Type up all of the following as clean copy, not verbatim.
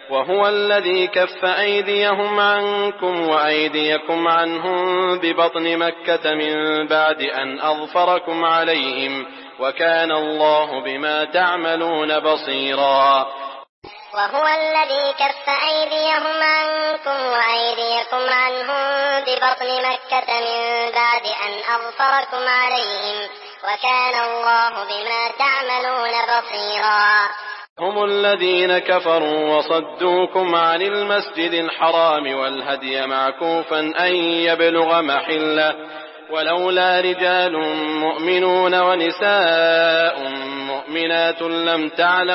وهو الذي كف أيديهم عنكم وأيديكم عنهم ببطن مكة من بعد أن أظفركم عليهم وكان الله بما تعملون بصيرا. وهو الذي كف أيديهم عنكم وأيديكم عنهم ببطن مكة من بعد أن أظفركم عليهم وكان الله بما تعملون بصيرا. هم الذين كفروا وصدوكم عن المسجد الحرام والهدي معكوفا أن يبلغ محله ولولا رجال مؤمنون ونساء مؤمنات لم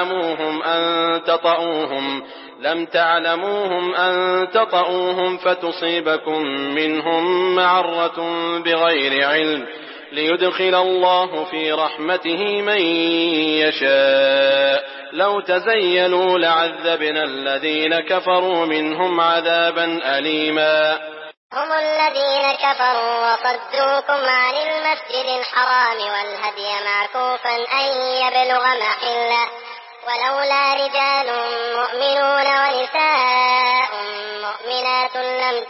تعلموهم أن تطؤوهم فتصيبكم منهم معرة بغير علم ليدخل الله في رحمته من يشاء لو تزيلوا لعذبنا الذين كفروا منهم عذابا أليما. هم الذين كفروا وصدوكم عن المسجد الحرام والهدي معكوفا أن يبلغ محله ولولا رجال مؤمنون ونساء مؤمنات لم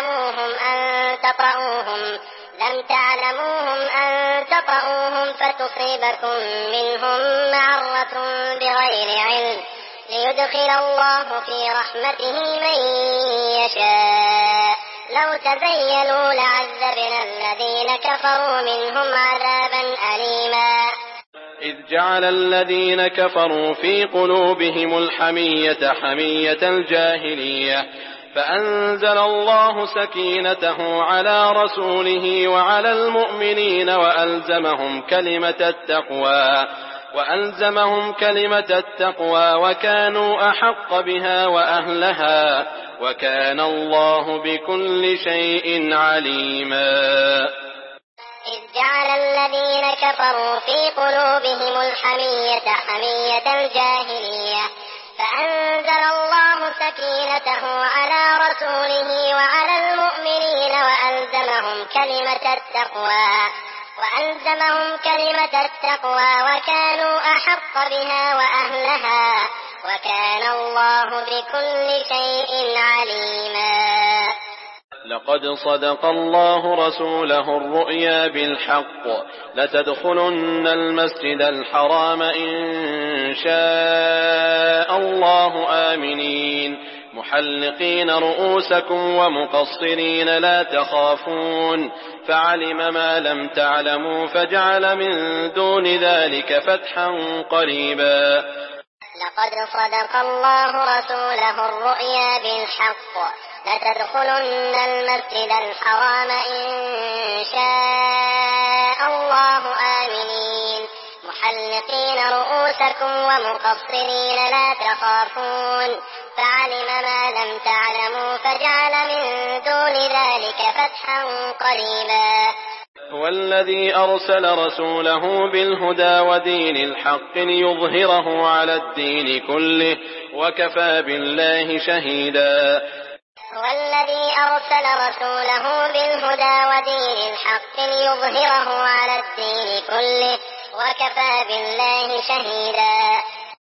تعلموهم أن تطؤوهم فتصيبكم منهم معرة بغير علم ليدخل الله في رحمته من يشاء لو تزيلوا لعذبنا الذين كفروا منهم عذابا أليما. إذ جعل الذين كفروا في قلوبهم الحمية حمية الجاهلية فأنزل الله سكينته على رسوله وعلى المؤمنين وألزمهم كلمة التقوى وكانوا أحق بها وأهلها وكان الله بكل شيء عليما. إذ جعل الذين كفروا في قلوبهم الحمية حمية الجاهلية فأنزل الله سكينته على رسوله وعلى المؤمنين وألزمهم كلمة التقوى وكانوا أحق بها وأهلها وكان الله بكل شيء عليما. لقد صدق الله رسوله الرؤيا بالحق لتدخلن المسجد الحرام إن شاء الله آمنين محلقين رؤوسكم ومقصرين لا تخافون فعلم ما لم تعلموا فجعل من دون ذلك فتحا قريبا. لقد صدق الله رسوله الرؤيا بالحق لتدخلن المسجد الحرام إن شاء الله آمنين محلقين رؤوسكم ومقصرين لا تخافون فعلم ما لم تعلموا فجعل من دون ذلك فتحا قريبا. هو الذي أرسل رسوله بالهدى ودين الحق ليظهره على الدين كله وكفى بالله شهيدا. هو الذي أرسل رسوله بالهدى ودين الحق ليظهره على الدين كله وكفى بالله شهيدا.